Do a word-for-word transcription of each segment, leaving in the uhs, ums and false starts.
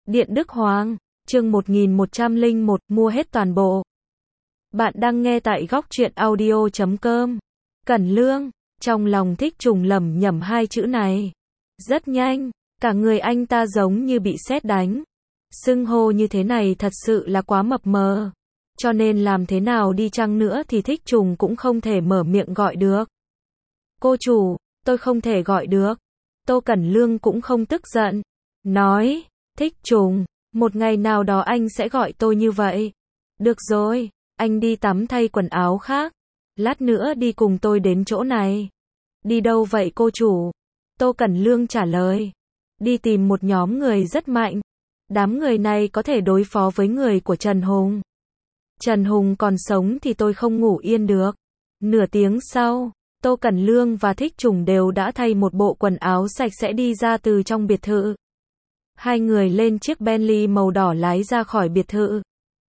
Điện Đức Hoàng, chương một nghìn một trăm lẻ một, mua hết toàn bộ. Bạn đang nghe tại góc truyện audio chấm com. Cẩn Lương, trong lòng Thích Trùng lẩm nhẩm hai chữ này. Rất nhanh, cả người anh ta giống như bị sét đánh. Xưng hô như thế này thật sự là quá mập mờ. Cho nên làm thế nào đi chăng nữa thì Thích Trùng cũng không thể mở miệng gọi được. Cô chủ, tôi không thể gọi được. Tô Cẩn Lương cũng không tức giận. Nói, Thích Trùng, một ngày nào đó anh sẽ gọi tôi như vậy. Được rồi, anh đi tắm thay quần áo khác. Lát nữa đi cùng tôi đến chỗ này. Đi đâu vậy cô chủ? Tô Cẩn Lương trả lời. Đi tìm một nhóm người rất mạnh. Đám người này có thể đối phó với người của Trần Hùng. Trần Hùng còn sống thì tôi không ngủ yên được. Nửa tiếng sau, Tô Cẩn Lương và Thích Trùng đều đã thay một bộ quần áo sạch sẽ đi ra từ trong biệt thự. Hai người lên chiếc Bentley màu đỏ lái ra khỏi biệt thự.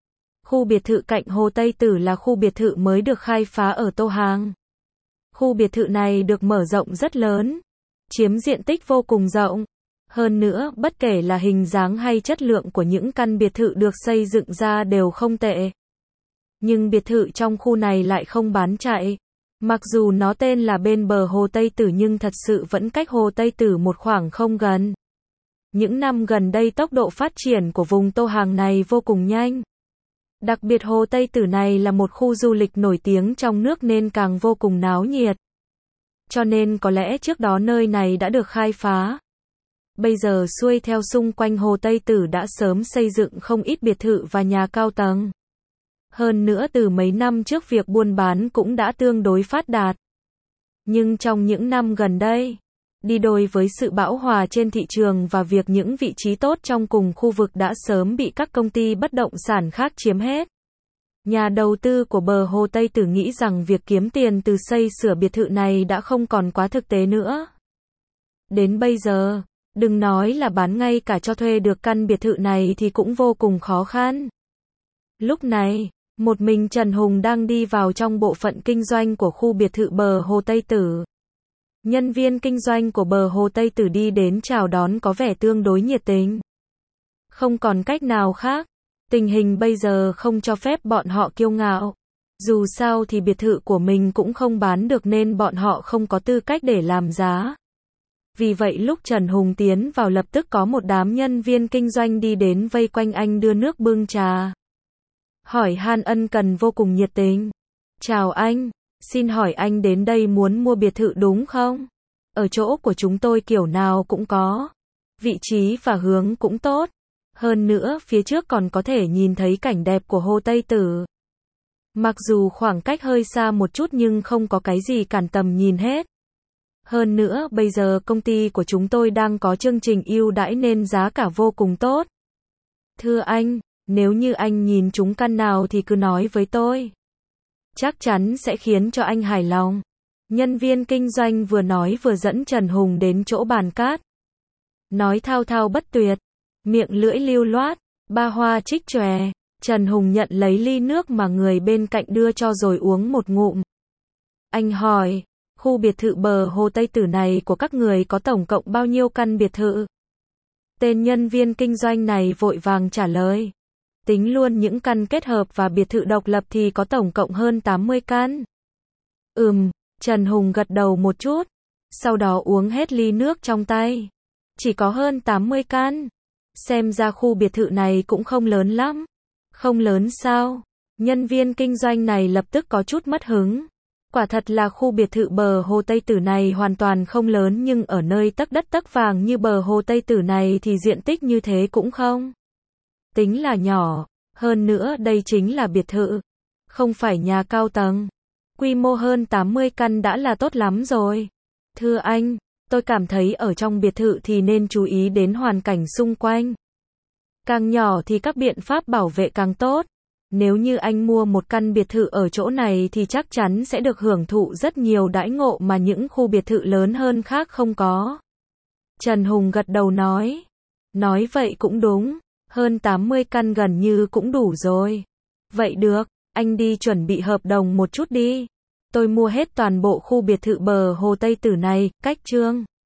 Khu biệt thự cạnh Hồ Tây Tử là khu biệt thự mới được khai phá ở Tô Hàng. Khu biệt thự này được mở rộng rất lớn, chiếm diện tích vô cùng rộng. Hơn nữa, bất kể là hình dáng hay chất lượng của những căn biệt thự được xây dựng ra đều không tệ. Nhưng biệt thự trong khu này lại không bán chạy. Mặc dù nó tên là bên bờ Hồ Tây Tử nhưng thật sự vẫn cách Hồ Tây Tử một khoảng không gần. Những năm gần đây tốc độ phát triển của vùng Tô Hàng này vô cùng nhanh. Đặc biệt Hồ Tây Tử này là một khu du lịch nổi tiếng trong nước nên càng vô cùng náo nhiệt. Cho nên có lẽ trước đó nơi này đã được khai phá. Bây giờ xuôi theo xung quanh Hồ Tây Tử đã sớm xây dựng không ít biệt thự và nhà cao tầng. Hơn nữa từ mấy năm trước việc buôn bán cũng đã tương đối phát đạt. Nhưng trong những năm gần đây, đi đôi với sự bão hòa trên thị trường và việc những vị trí tốt trong cùng khu vực đã sớm bị các công ty bất động sản khác chiếm hết. Nhà đầu tư của bờ Hồ Tây Tử nghĩ rằng việc kiếm tiền từ xây sửa biệt thự này đã không còn quá thực tế nữa. Đến bây giờ, đừng nói là bán ngay cả cho thuê được căn biệt thự này thì cũng vô cùng khó khăn. Lúc này, một mình Trần Hùng đang đi vào trong bộ phận kinh doanh của khu biệt thự bờ Hồ Tây Tử. Nhân viên kinh doanh của bờ Hồ Tây Tử đi đến chào đón có vẻ tương đối nhiệt tình. Không còn cách nào khác, tình hình bây giờ không cho phép bọn họ kiêu ngạo. Dù sao thì biệt thự của mình cũng không bán được nên bọn họ không có tư cách để làm giá. Vì vậy lúc Trần Hùng tiến vào lập tức có một đám nhân viên kinh doanh đi đến vây quanh anh đưa nước bưng trà. Hỏi han ân cần vô cùng nhiệt tình. Chào anh, xin hỏi anh đến đây muốn mua biệt thự đúng không? Ở chỗ của chúng tôi kiểu nào cũng có. Vị trí và hướng cũng tốt. Hơn nữa phía trước còn có thể nhìn thấy cảnh đẹp của Hồ Tây Tử. Mặc dù khoảng cách hơi xa một chút nhưng không có cái gì cản tầm nhìn hết. Hơn nữa bây giờ công ty của chúng tôi đang có chương trình ưu đãi nên giá cả vô cùng tốt. Thưa anh, nếu như anh nhìn trúng căn nào thì cứ nói với tôi. Chắc chắn sẽ khiến cho anh hài lòng. Nhân viên kinh doanh vừa nói vừa dẫn Trần Hùng đến chỗ bàn cát. Nói thao thao bất tuyệt, miệng lưỡi lưu loát, ba hoa trích chòe. Trần Hùng nhận lấy ly nước mà người bên cạnh đưa cho rồi uống một ngụm. Anh hỏi, khu biệt thự bờ Hồ Tây Tử này của các người có tổng cộng bao nhiêu căn biệt thự? Tên nhân viên kinh doanh này vội vàng trả lời. Tính luôn những căn kết hợp và biệt thự độc lập thì có tổng cộng hơn tám mươi căn. Ừm, Trần Hùng gật đầu một chút, sau đó uống hết ly nước trong tay. Chỉ có hơn tám mươi căn. Xem ra khu biệt thự này cũng không lớn lắm. Không lớn sao? Nhân viên kinh doanh này lập tức có chút mất hứng. Quả thật là khu biệt thự bờ Hồ Tây Tử này hoàn toàn không lớn nhưng ở nơi tấc đất tấc vàng như bờ Hồ Tây Tử này thì diện tích như thế cũng không tính là nhỏ. Hơn nữa đây chính là biệt thự, không phải nhà cao tầng. Quy mô hơn tám mươi căn đã là tốt lắm rồi. Thưa anh, tôi cảm thấy ở trong biệt thự thì nên chú ý đến hoàn cảnh xung quanh. Càng nhỏ thì các biện pháp bảo vệ càng tốt. Nếu như anh mua một căn biệt thự ở chỗ này thì chắc chắn sẽ được hưởng thụ rất nhiều đãi ngộ mà những khu biệt thự lớn hơn khác không có. Trần Hùng gật đầu nói. Nói vậy cũng đúng. Hơn tám mươi căn gần như cũng đủ rồi. Vậy được, anh đi chuẩn bị hợp đồng một chút đi. Tôi mua hết toàn bộ khu biệt thự bờ Hồ Tây Tử này, cách chương.